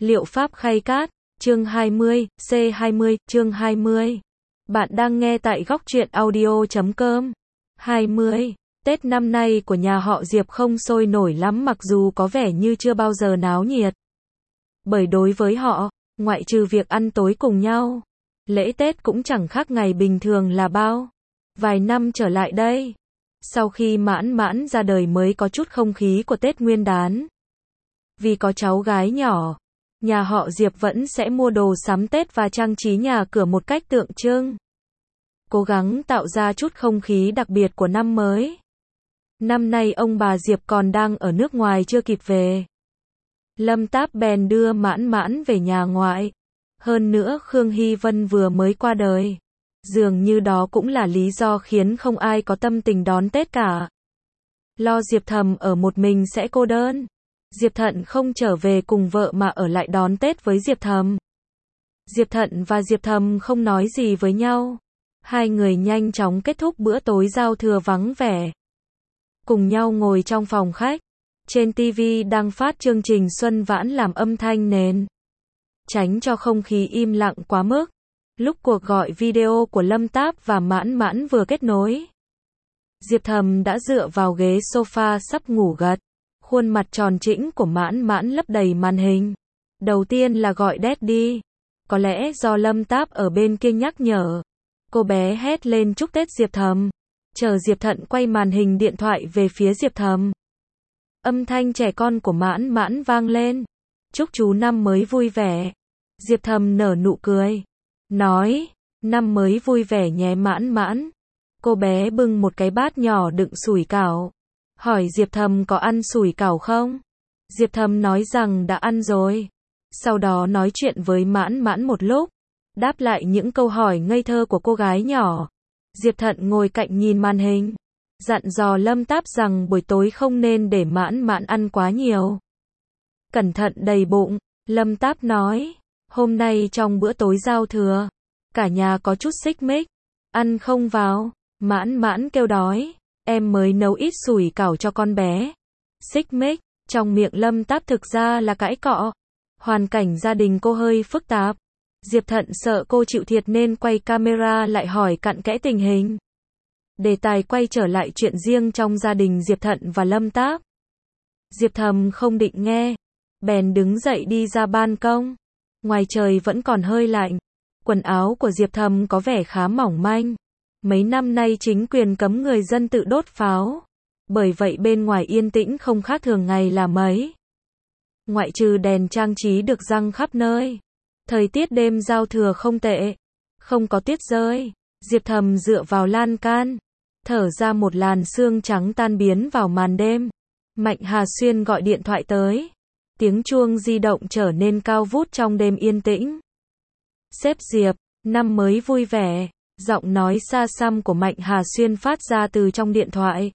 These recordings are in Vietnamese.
Liệu pháp khay cát, chương 20, C20, chương 20. Bạn đang nghe tại góc truyện audio.com. 20. Tết năm nay của nhà họ Diệp không sôi nổi lắm mặc dù có vẻ như chưa bao giờ náo nhiệt. Bởi đối với họ, ngoại trừ việc ăn tối cùng nhau, lễ Tết cũng chẳng khác ngày bình thường là bao. Vài năm trở lại đây, sau khi Mãn Mãn ra đời mới có chút không khí của Tết Nguyên đán. Vì có cháu gái nhỏ, nhà họ Diệp vẫn sẽ mua đồ sắm Tết và trang trí nhà cửa một cách tượng trưng. Cố gắng tạo ra chút không khí đặc biệt của năm mới. Năm nay ông bà Diệp còn đang ở nước ngoài chưa kịp về. Lâm Táp bèn đưa Mãn Mãn về nhà ngoại. Hơn nữa Khương Hy Vân vừa mới qua đời. Dường như đó cũng là lý do khiến không ai có tâm tình đón Tết cả. Lo Diệp Thầm ở một mình sẽ cô đơn. Diệp Thận không trở về cùng vợ mà ở lại đón Tết với Diệp Thầm. Diệp Thận và Diệp Thầm không nói gì với nhau. Hai người nhanh chóng kết thúc bữa tối giao thừa vắng vẻ. Cùng nhau ngồi trong phòng khách. Trên TV đang phát chương trình Xuân Vãn làm âm thanh nền. Tránh cho không khí im lặng quá mức. Lúc cuộc gọi video của Lâm Táp và Mãn Mãn vừa kết nối, Diệp Thầm đã dựa vào ghế sofa sắp ngủ gật. Khuôn mặt tròn trĩnh của Mãn Mãn lấp đầy màn hình. Đầu tiên là gọi Daddy. Có lẽ do Lâm Táp ở bên kia nhắc nhở. Cô bé hét lên chúc Tết Diệp Thầm. Chờ Diệp Thận quay màn hình điện thoại về phía Diệp Thầm. Âm thanh trẻ con của Mãn Mãn vang lên. Chúc chú năm mới vui vẻ. Diệp Thầm nở nụ cười. Nói, năm mới vui vẻ nhé Mãn Mãn. Cô bé bưng một cái bát nhỏ đựng sủi cảo. Hỏi Diệp Thầm có ăn sủi cảo không? Diệp Thầm nói rằng đã ăn rồi. Sau đó nói chuyện với Mãn Mãn một lúc. Đáp lại những câu hỏi ngây thơ của cô gái nhỏ. Diệp Thận ngồi cạnh nhìn màn hình. Dặn dò Lâm Táp rằng buổi tối không nên để Mãn Mãn ăn quá nhiều. Cẩn thận đầy bụng. Lâm Táp nói. Hôm nay trong bữa tối giao thừa, cả nhà có chút xích mích. Ăn không vào. Mãn Mãn kêu đói. Em mới nấu ít sủi cảo cho con bé. Xích mích, trong miệng Lâm Táp thực ra là cãi cọ. Hoàn cảnh gia đình cô hơi phức tạp. Diệp Thận sợ cô chịu thiệt nên quay camera lại hỏi cặn kẽ tình hình. Đề tài quay trở lại chuyện riêng trong gia đình Diệp Thận và Lâm Táp. Diệp Thầm không định nghe. Bèn đứng dậy đi ra ban công. Ngoài trời vẫn còn hơi lạnh. Quần áo của Diệp Thầm có vẻ khá mỏng manh. Mấy năm nay chính quyền cấm người dân tự đốt pháo. Bởi vậy bên ngoài yên tĩnh không khác thường ngày là mấy. Ngoại trừ đèn trang trí được răng khắp nơi. Thời tiết đêm giao thừa không tệ. Không có tuyết rơi. Diệp Thầm dựa vào lan can. Thở ra một làn sương trắng tan biến vào màn đêm. Mạnh Hà Xuyên gọi điện thoại tới. Tiếng chuông di động trở nên cao vút trong đêm yên tĩnh. Sếp Diệp, năm mới vui vẻ. Giọng nói xa xăm của Mạnh Hà Xuyên phát ra từ trong điện thoại.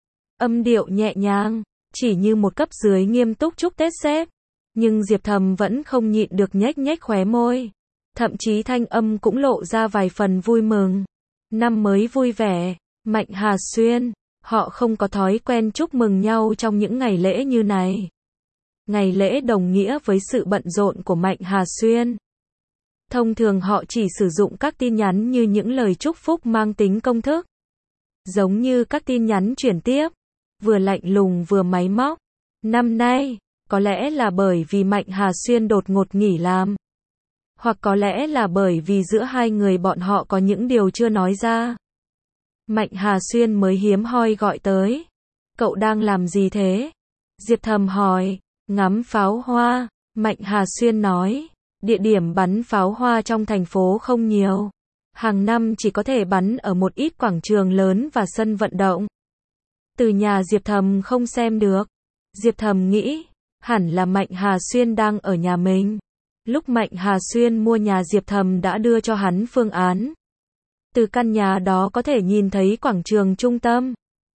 Âm điệu nhẹ nhàng, chỉ như một cấp dưới nghiêm túc chúc Tết sếp. Nhưng Diệp Thầm vẫn không nhịn được nhếch nhếch khóe môi. Thậm chí thanh âm cũng lộ ra vài phần vui mừng. Năm mới vui vẻ, Mạnh Hà Xuyên. Họ không có thói quen chúc mừng nhau trong những ngày lễ như này. Ngày lễ đồng nghĩa với sự bận rộn của Mạnh Hà Xuyên. Thông thường họ chỉ sử dụng các tin nhắn như những lời chúc phúc mang tính công thức. Giống như các tin nhắn chuyển tiếp. Vừa lạnh lùng vừa máy móc. Năm nay, có lẽ là bởi vì Mạnh Hà Xuyên đột ngột nghỉ làm. Hoặc có lẽ là bởi vì giữa hai người bọn họ có những điều chưa nói ra. Mạnh Hà Xuyên mới hiếm hoi gọi tới. Cậu đang làm gì thế? Diệp Thầm hỏi. Ngắm pháo hoa. Mạnh Hà Xuyên nói. Địa điểm bắn pháo hoa trong thành phố không nhiều. Hàng năm chỉ có thể bắn ở một ít quảng trường lớn và sân vận động. Từ nhà Diệp Thầm không xem được. Diệp Thầm nghĩ, hẳn là Mạnh Hà Xuyên đang ở nhà mình. Lúc Mạnh Hà Xuyên mua nhà Diệp Thầm đã đưa cho hắn phương án. Từ căn nhà đó có thể nhìn thấy quảng trường trung tâm.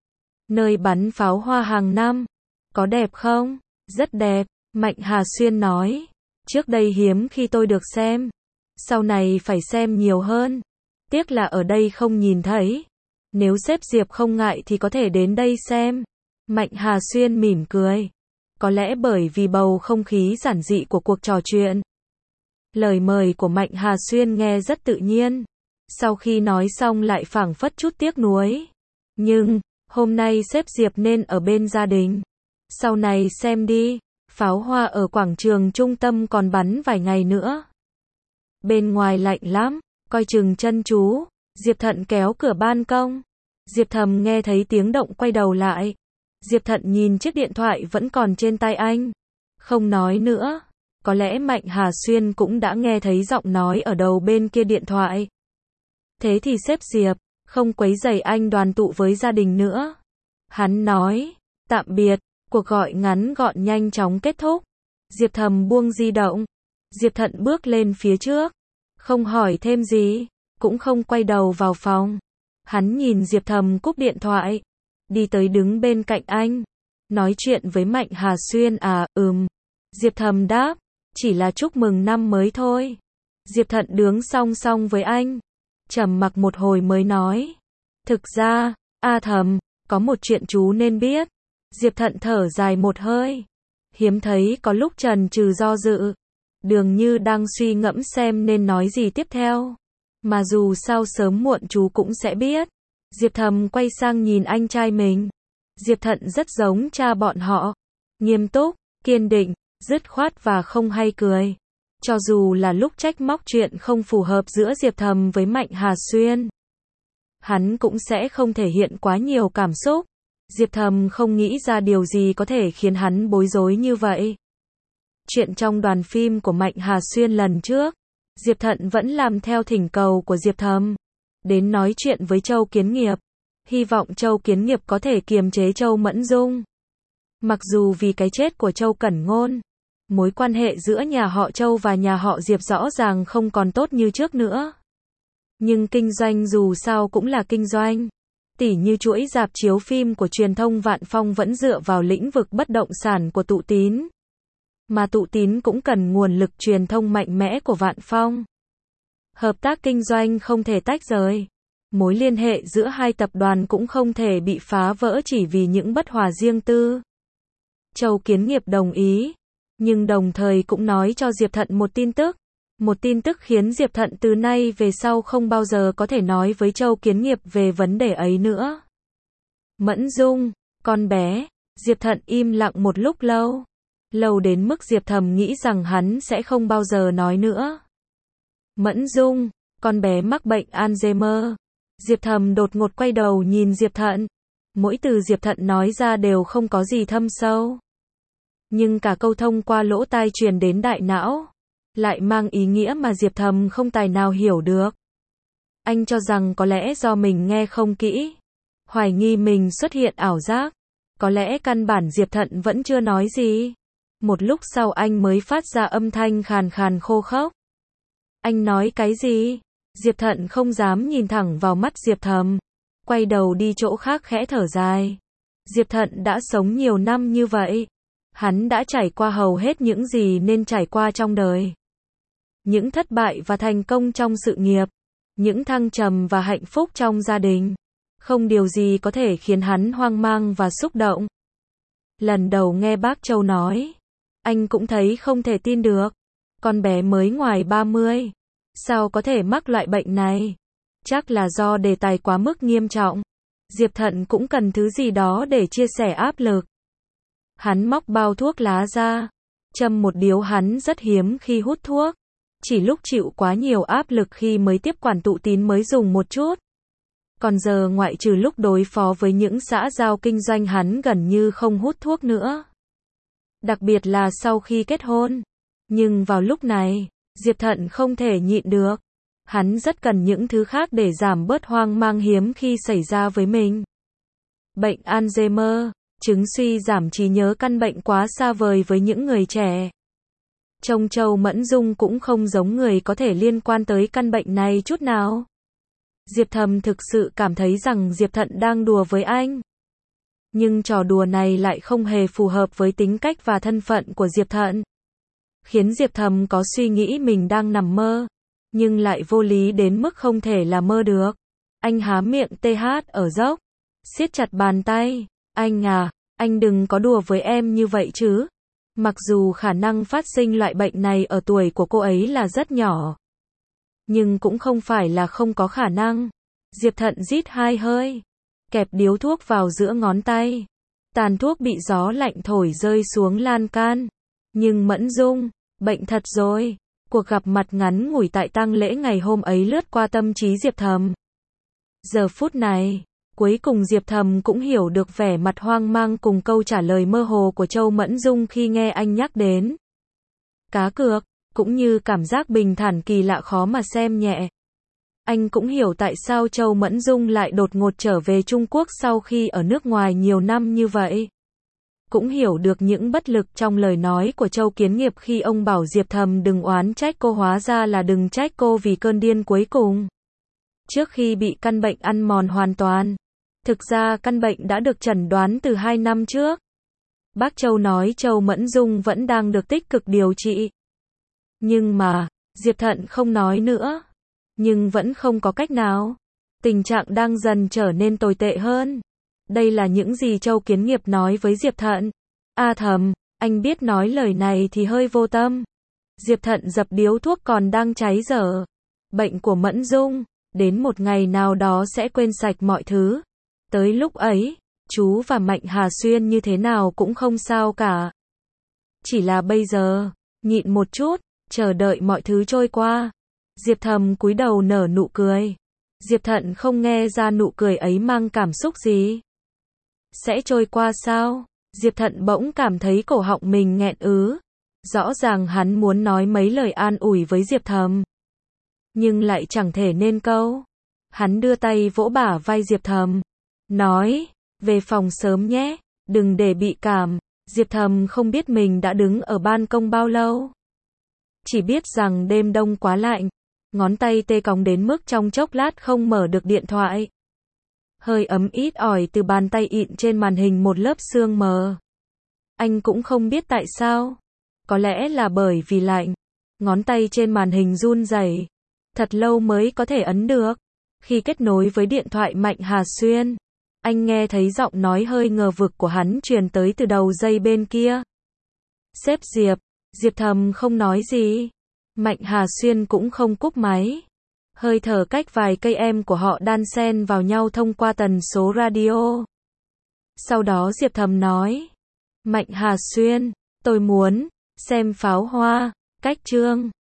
Nơi bắn pháo hoa hàng năm. Có đẹp không? Rất đẹp, Mạnh Hà Xuyên nói. Trước đây hiếm khi tôi được xem. Sau này phải xem nhiều hơn. Tiếc là ở đây không nhìn thấy. Nếu sếp Diệp không ngại thì có thể đến đây xem. Mạnh Hà Xuyên mỉm cười. Có lẽ bởi vì bầu không khí giản dị của cuộc trò chuyện. Lời mời của Mạnh Hà Xuyên nghe rất tự nhiên. Sau khi nói xong lại phảng phất chút tiếc nuối. Nhưng, hôm nay sếp Diệp nên ở bên gia đình. Sau này xem đi, pháo hoa ở quảng trường trung tâm còn bắn vài ngày nữa. Bên ngoài lạnh lắm, coi chừng chân chú. Diệp Thận kéo cửa ban công. Diệp Thầm nghe thấy tiếng động quay đầu lại. Diệp Thận nhìn chiếc điện thoại vẫn còn trên tay anh. Không nói nữa. Có lẽ Mạnh Hà Xuyên cũng đã nghe thấy giọng nói ở đầu bên kia điện thoại. Thế thì sếp Diệp, không quấy rầy anh đoàn tụ với gia đình nữa. Hắn nói, tạm biệt, cuộc gọi ngắn gọn nhanh chóng kết thúc. Diệp Thầm buông di động. Diệp Thận bước lên phía trước. Không hỏi thêm gì, cũng không quay đầu vào phòng. Hắn nhìn Diệp Thầm cúp điện thoại. Đi tới đứng bên cạnh anh. Nói chuyện với Mạnh Hà Xuyên à, Diệp Thầm đáp, chỉ là chúc mừng năm mới thôi. Diệp Thận đứng song song với anh. Trầm mặc một hồi mới nói. Thực ra, Thầm, có một chuyện chú nên biết. Diệp Thận thở dài một hơi. Hiếm thấy có lúc chần chừ do dự. Dường như đang suy ngẫm xem nên nói gì tiếp theo. Mà dù sao sớm muộn chú cũng sẽ biết. Diệp Thầm quay sang nhìn anh trai mình. Diệp Thận rất giống cha bọn họ. Nghiêm túc, kiên định, dứt khoát và không hay cười. Cho dù là lúc trách móc chuyện không phù hợp giữa Diệp Thầm với Mạnh Hà Xuyên, hắn cũng sẽ không thể hiện quá nhiều cảm xúc. Diệp Thầm không nghĩ ra điều gì có thể khiến hắn bối rối như vậy. Chuyện trong đoàn phim của Mạnh Hà Xuyên lần trước, Diệp Thận vẫn làm theo thỉnh cầu của Diệp Thầm. Đến nói chuyện với Châu Kiến Nghiệp. Hy vọng Châu Kiến Nghiệp có thể kiềm chế Châu Mẫn Dung. Mặc dù vì cái chết của Châu Cẩn Ngôn, mối quan hệ giữa nhà họ Châu và nhà họ Diệp rõ ràng không còn tốt như trước nữa. Nhưng kinh doanh dù sao cũng là kinh doanh. Tỉ như chuỗi rạp chiếu phim của truyền thông Vạn Phong vẫn dựa vào lĩnh vực bất động sản của Tụ Tín. Mà Tụ Tín cũng cần nguồn lực truyền thông mạnh mẽ của Vạn Phong. Hợp tác kinh doanh không thể tách rời. Mối liên hệ giữa hai tập đoàn cũng không thể bị phá vỡ chỉ vì những bất hòa riêng tư. Châu Kiến Nghiệp đồng ý, nhưng đồng thời cũng nói cho Diệp Thận một tin tức. Một tin tức khiến Diệp Thận từ nay về sau không bao giờ có thể nói với Châu Kiến Nghiệp về vấn đề ấy nữa. Mẫn Dung, con bé. Diệp Thận im lặng một lúc lâu. Lâu đến mức Diệp Thầm nghĩ rằng hắn sẽ không bao giờ nói nữa. Mẫn Dung, con bé mắc bệnh Alzheimer. Diệp Thầm đột ngột quay đầu nhìn Diệp Thận. Mỗi từ Diệp Thận nói ra đều không có gì thâm sâu. Nhưng cả câu thông qua lỗ tai truyền đến đại não, lại mang ý nghĩa mà Diệp Thầm không tài nào hiểu được. Anh cho rằng có lẽ do mình nghe không kỹ. Hoài nghi mình xuất hiện ảo giác. Có lẽ căn bản Diệp Thận vẫn chưa nói gì. Một lúc sau anh mới phát ra âm thanh khàn khàn khô khốc. Anh nói cái gì? Diệp Thận không dám nhìn thẳng vào mắt Diệp Thầm. Quay đầu đi chỗ khác khẽ thở dài. Diệp Thận đã sống nhiều năm như vậy. Hắn đã trải qua hầu hết những gì nên trải qua trong đời. Những thất bại và thành công trong sự nghiệp. Những thăng trầm và hạnh phúc trong gia đình. Không điều gì có thể khiến hắn hoang mang và xúc động. Lần đầu nghe bác Châu nói, anh cũng thấy không thể tin được. Con bé mới ngoài 30. Sao có thể mắc loại bệnh này? Chắc là do đề tài quá mức nghiêm trọng. Diệp Thận cũng cần thứ gì đó để chia sẻ áp lực. Hắn móc bao thuốc lá ra. Châm một điếu hắn rất hiếm khi hút thuốc. Chỉ lúc chịu quá nhiều áp lực khi mới tiếp quản Tụ Tín mới dùng một chút. Còn giờ ngoại trừ lúc đối phó với những xã giao kinh doanh hắn gần như không hút thuốc nữa. Đặc biệt là sau khi kết hôn. Nhưng vào lúc này, Diệp Thận không thể nhịn được. Hắn rất cần những thứ khác để giảm bớt hoang mang hiếm khi xảy ra với mình. Bệnh Alzheimer, chứng suy giảm trí nhớ, căn bệnh quá xa vời với những người trẻ. Trông Châu Mẫn Dung cũng không giống người có thể liên quan tới căn bệnh này chút nào. Diệp Thầm thực sự cảm thấy rằng Diệp Thận đang đùa với anh. Nhưng trò đùa này lại không hề phù hợp với tính cách và thân phận của Diệp Thận. Khiến Diệp Thầm có suy nghĩ mình đang nằm mơ. Nhưng lại vô lý đến mức không thể là mơ được. Anh há miệng TH ở dốc. Siết chặt bàn tay. Anh à, Anh đừng có đùa với em như vậy chứ. Mặc dù khả năng phát sinh loại bệnh này ở tuổi của cô ấy là rất nhỏ, nhưng cũng không phải là không có khả năng. Diệp Thận rít 2 hơi, kẹp điếu thuốc vào giữa ngón tay. Tàn thuốc bị gió lạnh thổi rơi xuống lan can. Nhưng Mẫn Dung, bệnh thật rồi. Cuộc gặp mặt ngắn ngủi tại tang lễ ngày hôm ấy lướt qua tâm trí Diệp Thầm. Giờ phút này, cuối cùng Diệp Thầm cũng hiểu được vẻ mặt hoang mang cùng câu trả lời mơ hồ của Châu Mẫn Dung khi nghe anh nhắc đến cá cược, cũng như cảm giác bình thản kỳ lạ khó mà xem nhẹ. Anh cũng hiểu tại sao Châu Mẫn Dung lại đột ngột trở về Trung Quốc sau khi ở nước ngoài nhiều năm như vậy. Cũng hiểu được những bất lực trong lời nói của Châu Kiến Nghiệp khi ông bảo Diệp Thầm đừng oán trách cô, hóa ra là đừng trách cô vì cơn điên cuối cùng. Trước khi bị căn bệnh ăn mòn hoàn toàn, thực ra căn bệnh đã được chẩn đoán từ 2 năm trước. Bác Châu nói Châu Mẫn Dung vẫn đang được tích cực điều trị. Nhưng mà, Diệp Thận không nói nữa. Nhưng vẫn không có cách nào. Tình trạng đang dần trở nên tồi tệ hơn. Đây là những gì Châu Kiến Nghiệp nói với Diệp Thận. A Thầm, anh biết nói lời này thì hơi vô tâm. Diệp Thận dập điếu thuốc còn đang cháy dở. Bệnh của Mẫn Dung, đến một ngày nào đó sẽ quên sạch mọi thứ. Tới lúc ấy, chú và Mạnh Hà Xuyên như thế nào cũng không sao cả. Chỉ là bây giờ, nhịn một chút, chờ đợi mọi thứ trôi qua. Diệp Thầm cúi đầu nở nụ cười. Diệp Thận không nghe ra nụ cười ấy mang cảm xúc gì. Sẽ trôi qua sao? Diệp Thận bỗng cảm thấy cổ họng mình nghẹn ứ. Rõ ràng hắn muốn nói mấy lời an ủi với Diệp Thầm, nhưng lại chẳng thể nên câu. Hắn đưa tay vỗ bả vai Diệp Thầm, nói, về phòng sớm nhé, đừng để bị cảm. Diệp Thầm không biết mình đã đứng ở ban công bao lâu. Chỉ biết rằng đêm đông quá lạnh, ngón tay tê cóng đến mức trong chốc lát không mở được điện thoại. Hơi ấm ít ỏi từ bàn tay ịn trên màn hình một lớp sương mờ. Anh cũng không biết tại sao. Có lẽ là bởi vì lạnh. Ngón tay trên màn hình run rẩy. Thật lâu mới có thể ấn được. Khi kết nối với điện thoại Mạnh Hà Xuyên, anh nghe thấy giọng nói hơi ngờ vực của hắn truyền tới từ đầu dây bên kia. Sếp Diệp. Diệp Thầm không nói gì. Mạnh Hà Xuyên cũng không cúp máy. Hơi thở cách vài cây em của họ đan xen vào nhau thông qua tần số radio. Sau đó Diệp Thầm nói. Mạnh Hà Xuyên, tôi muốn xem pháo hoa, cách Trương.